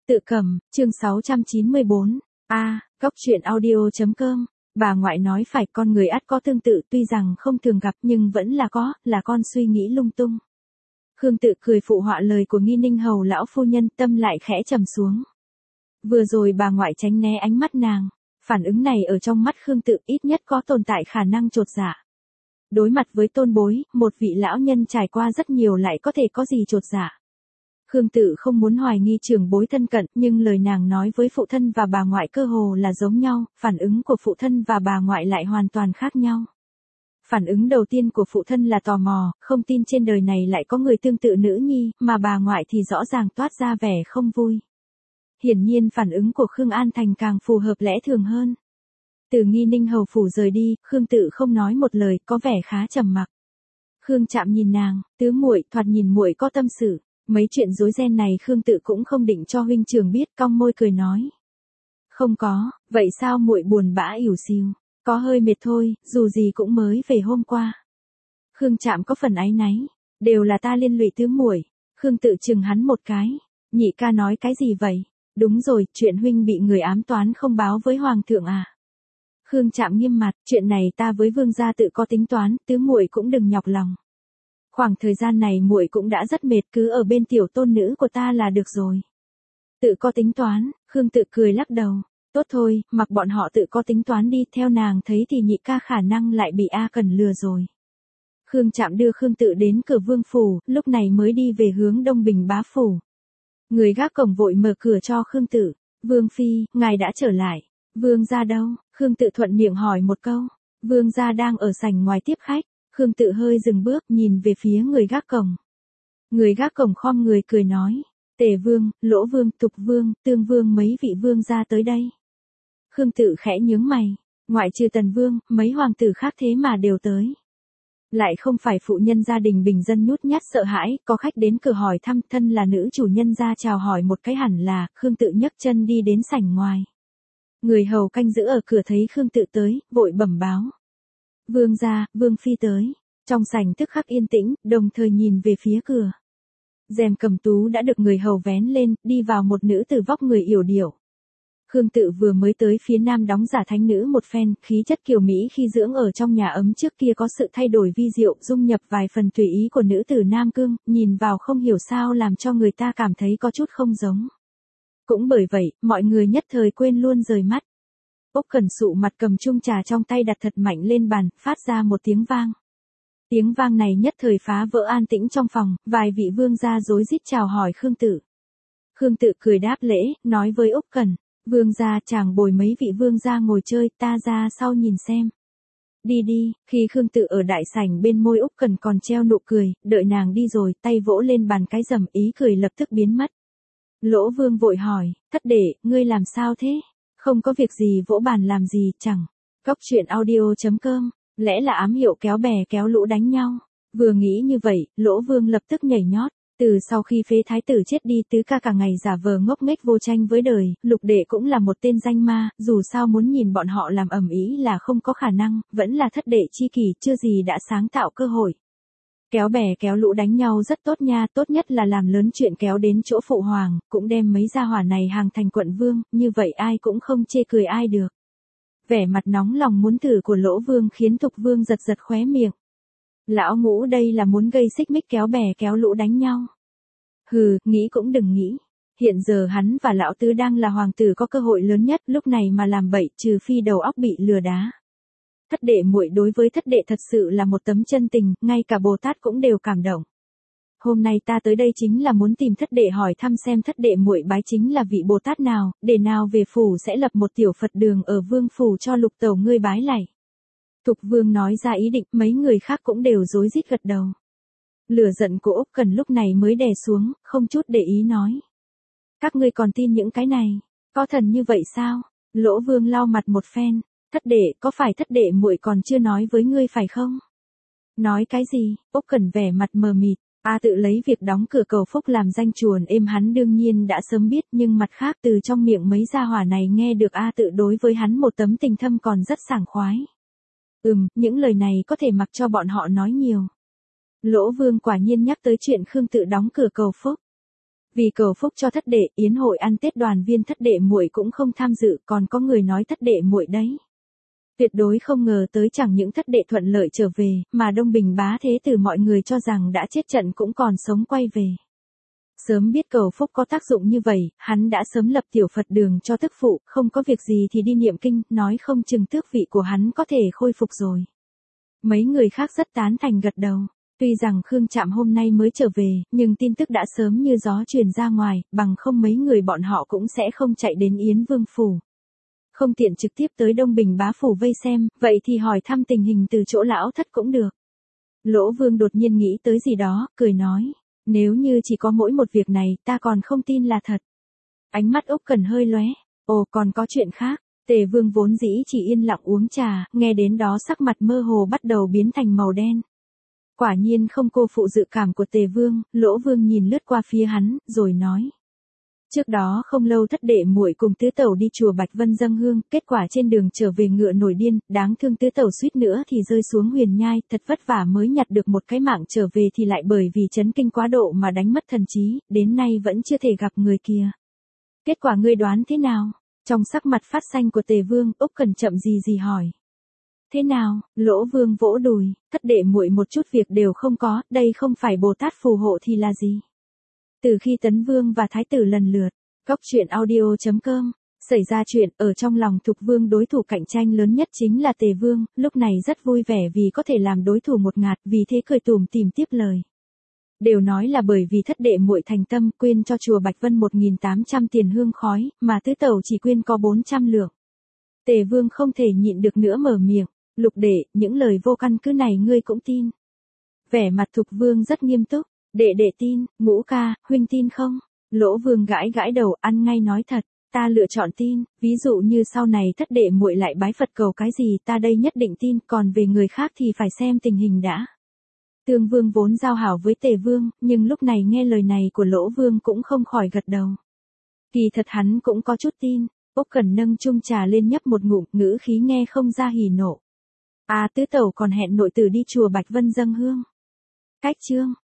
Tự cầm, chương 694. Góc truyện audio.com. Bà ngoại nói phải, con người ắt có tương tự, tuy rằng không thường gặp nhưng vẫn là con suy nghĩ lung tung. Khương Tự cười phụ họa lời của Nghi Ninh Hầu lão phu nhân, tâm lại khẽ trầm xuống. Vừa rồi bà ngoại tránh né ánh mắt nàng, phản ứng này ở trong mắt Khương Tự ít nhất có tồn tại khả năng chột dạ. Đối mặt với tôn bối, một vị lão nhân trải qua rất nhiều lại có thể có gì chột dạ. Khương Tự không muốn hoài nghi trưởng bối thân cận, nhưng lời nàng nói với phụ thân và bà ngoại cơ hồ là giống nhau, phản ứng của phụ thân và bà ngoại lại hoàn toàn khác nhau. Phản ứng đầu tiên của phụ thân là tò mò, không tin trên đời này lại có người tương tự nữ nhi, mà bà ngoại thì rõ ràng toát ra vẻ không vui. Hiển nhiên phản ứng của Khương An Thành càng phù hợp lẽ thường hơn. Từ Nghi Ninh Hầu phủ rời đi, Khương Tự không nói một lời, có vẻ khá trầm mặc. Khương Trạm nhìn nàng, tứ muội, thoạt nhìn muội có tâm sự. Mấy chuyện rối ren này Khương Tự cũng không định cho huynh trưởng biết, cong môi cười nói. Không có, vậy sao muội buồn bã ỉu xìu, có hơi mệt thôi, dù gì cũng mới về hôm qua. Khương Trạm có phần áy náy, đều là ta liên lụy tứ muội. Khương Tự chừng hắn một cái, nhị ca nói cái gì vậy? Đúng rồi, chuyện huynh bị người ám toán không báo với hoàng thượng à? Khương Trạm nghiêm mặt, chuyện này ta với vương gia tự có tính toán, tứ muội cũng đừng nhọc lòng. Khoảng thời gian này muội cũng đã rất mệt, cứ ở bên tiểu tôn nữ của ta là được rồi. Tự có tính toán, Khương Tự cười lắc đầu. Tốt thôi, mặc bọn họ tự có tính toán đi, theo nàng thấy thì nhị ca khả năng lại bị A Cẩn lừa rồi. Khương Trạm đưa Khương Tự đến cửa vương phủ, lúc này mới đi về hướng Đông Bình bá phủ. Người gác cổng vội mở cửa cho Khương Tự. Vương phi, ngài đã trở lại. Vương gia đâu? Khương Tự thuận miệng hỏi một câu. Vương gia đang ở sảnh ngoài tiếp khách. Khương Tự hơi dừng bước, nhìn về phía người gác cổng. Người gác cổng khom người cười nói. Tề vương, Lỗ vương, Tục vương, Tương vương mấy vị vương gia tới đây. Khương Tự khẽ nhướng mày. Ngoại trừ Tần vương, mấy hoàng tử khác thế mà đều tới. Lại không phải phụ nhân gia đình bình dân nhút nhát sợ hãi, có khách đến cửa hỏi thăm, thân là nữ chủ nhân gia chào hỏi một cái hẳn là, Khương Tự nhấc chân đi đến sảnh ngoài. Người hầu canh giữ ở cửa thấy Khương Tự tới, vội bẩm báo. Vương gia, vương phi tới. Trong sảnh tức khắc yên tĩnh, đồng thời nhìn về phía cửa. Rèm cầm tú đã được người hầu vén lên, đi vào một nữ tử vóc người yểu điệu. Khương Tự vừa mới tới phía nam đóng giả thánh nữ một phen, khí chất kiều mỹ khi dưỡng ở trong nhà ấm trước kia có sự thay đổi vi diệu, dung nhập vài phần tùy ý của nữ tử Nam Cương, nhìn vào không hiểu sao làm cho người ta cảm thấy có chút không giống. Cũng bởi vậy, mọi người nhất thời quên luôn rời mắt. Úc Cẩn sụ mặt cầm chung trà trong tay đặt thật mạnh lên bàn, phát ra một tiếng vang. Tiếng vang này nhất thời phá vỡ an tĩnh trong phòng, vài vị vương gia rối rít chào hỏi Khương Tự. Khương Tự cười đáp lễ, nói với Úc Cẩn, vương gia chàng bồi mấy vị vương gia ngồi chơi, ta ra sau nhìn xem. Đi đi, khi Khương Tự ở đại sảnh bên môi Úc Cẩn còn treo nụ cười, đợi nàng đi rồi, tay vỗ lên bàn cái rầm, ý cười lập tức biến mất. Lỗ Vương vội hỏi, thất đệ, ngươi làm sao thế? Không có việc gì vỗ bàn làm gì, chẳng. Góc truyện audio.com, lẽ là ám hiệu kéo bè kéo lũ đánh nhau. Vừa nghĩ như vậy, Lỗ Vương lập tức nhảy nhót. Từ sau khi phế thái tử chết đi, tứ ca cả ngày giả vờ ngốc nghếch vô tranh với đời, lục đệ cũng là một tên danh ma, dù sao muốn nhìn bọn họ làm ầm ĩ là không có khả năng, vẫn là thất đệ chi kỷ chưa gì đã sáng tạo cơ hội. Kéo bè kéo lũ đánh nhau rất tốt nha, tốt nhất là làm lớn chuyện kéo đến chỗ phụ hoàng, cũng đem mấy gia hỏa này hàng thành quận vương, như vậy ai cũng không chê cười ai được. Vẻ mặt nóng lòng muốn thử của Lỗ Vương khiến Tục Vương giật giật khóe miệng. Lão Ngũ đây là muốn gây xích mích kéo bè kéo lũ đánh nhau. Hừ, nghĩ cũng đừng nghĩ. Hiện giờ hắn và lão tứ đang là hoàng tử có cơ hội lớn nhất, lúc này mà làm bậy, trừ phi đầu óc bị lừa đá. Thất đệ muội đối với thất đệ thật sự là một tấm chân tình, ngay cả Bồ Tát cũng đều cảm động. Hôm nay ta tới đây chính là muốn tìm thất đệ hỏi thăm xem thất đệ muội bái chính là vị Bồ Tát nào, để nào về phủ sẽ lập một tiểu Phật đường ở vương phủ cho lục tẩu ngươi bái lạy. Thục Vương nói ra ý định, mấy người khác cũng đều rối rít gật đầu. Lửa giận của Úc Cẩn lúc này mới đè xuống, không chút để ý nói. Các ngươi còn tin những cái này, có thần như vậy sao? Lỗ Vương lau mặt một phen, thất đệ, có phải thất đệ muội còn chưa nói với ngươi phải không? Nói cái gì? Úc Cẩn vẻ mặt mờ mịt. Tự lấy việc đóng cửa cầu phúc làm danh chuồn êm hắn đương nhiên đã sớm biết, nhưng mặt khác từ trong miệng mấy gia hỏa này nghe được Tự đối với hắn một tấm tình thâm còn rất sảng khoái. Những lời này có thể mặc cho bọn họ nói nhiều. Lỗ Vương quả nhiên nhắc tới chuyện Khương Tự đóng cửa cầu phúc. Vì cầu phúc cho thất đệ, yến hội ăn Tết đoàn viên thất đệ muội cũng không tham dự, còn có người nói thất đệ muội đấy. Tuyệt đối không ngờ tới chẳng những thất đệ thuận lợi trở về, mà Đông Bình bá thế tử mọi người cho rằng đã chết trận cũng còn sống quay về. Sớm biết cầu phúc có tác dụng như vậy, hắn đã sớm lập tiểu Phật đường cho tức phụ, không có việc gì thì đi niệm kinh, nói không chừng tước vị của hắn có thể khôi phục rồi. Mấy người khác rất tán thành gật đầu. Tuy rằng Khương Trạm hôm nay mới trở về, nhưng tin tức đã sớm như gió truyền ra ngoài, bằng không mấy người bọn họ cũng sẽ không chạy đến Yến Vương Phủ. Không tiện trực tiếp tới Đông Bình bá phủ vây xem, vậy thì hỏi thăm tình hình từ chỗ lão thất cũng được. Lỗ Vương đột nhiên nghĩ tới gì đó, cười nói, nếu như chỉ có mỗi một việc này, ta còn không tin là thật. Ánh mắt Úc Cẩn hơi lóe, ồ còn có chuyện khác. Tề Vương vốn dĩ chỉ yên lặng uống trà, nghe đến đó sắc mặt mơ hồ bắt đầu biến thành màu đen. Quả nhiên không cô phụ dự cảm của Tề Vương, Lỗ Vương nhìn lướt qua phía hắn, rồi nói. Trước đó không lâu thất đệ muội cùng tứ tẩu đi chùa Bạch Vân dâng hương, kết quả trên đường trở về ngựa nổi điên, đáng thương tứ tẩu suýt nữa thì rơi xuống huyền nhai, thật vất vả mới nhặt được một cái mạng trở về thì lại bởi vì chấn kinh quá độ mà đánh mất thần trí, đến nay vẫn chưa thể gặp người kia. Kết quả ngươi đoán thế nào? Trong sắc mặt phát xanh của Tề Vương, Úc Cẩn chậm gì hỏi. Thế nào? Lỗ Vương vỗ đùi, thất đệ muội một chút việc đều không có, đây không phải Bồ Tát phù hộ thì là gì? Từ khi Tấn Vương và Thái tử lần lượt, Cóc Truyện Audio.com, xảy ra chuyện ở trong lòng Thục Vương, đối thủ cạnh tranh lớn nhất chính là Tề Vương, lúc này rất vui vẻ vì có thể làm đối thủ một ngạt, vì thế cười tủm tỉm tiếp lời. Đều nói là bởi vì thất đệ muội thành tâm quyên cho chùa Bạch Vân 1.800 tiền hương khói, mà tứ tẩu chỉ quyên có 400 lượng. Tề Vương không thể nhịn được nữa mở miệng, Lục đệ, những lời vô căn cứ này ngươi cũng tin. Vẻ mặt Thục Vương rất nghiêm túc, đệ tin, Ngũ ca, huynh tin không? Lỗ Vương gãi gãi đầu, ăn ngay nói thật, ta lựa chọn tin, ví dụ như sau này thất đệ muội lại bái Phật cầu cái gì ta đây nhất định tin, còn về người khác thì phải xem tình hình đã. Tương Vương vốn giao hảo với Tề Vương, nhưng lúc này nghe lời này của Lỗ Vương cũng không khỏi gật đầu. Kỳ thật hắn cũng có chút tin. Úc Cẩn nâng chung trà lên nhấp một ngụm, ngữ khí nghe không ra hỉ nộ. À tứ tẩu còn hẹn nội tử đi chùa Bạch Vân dâng hương. Cách chương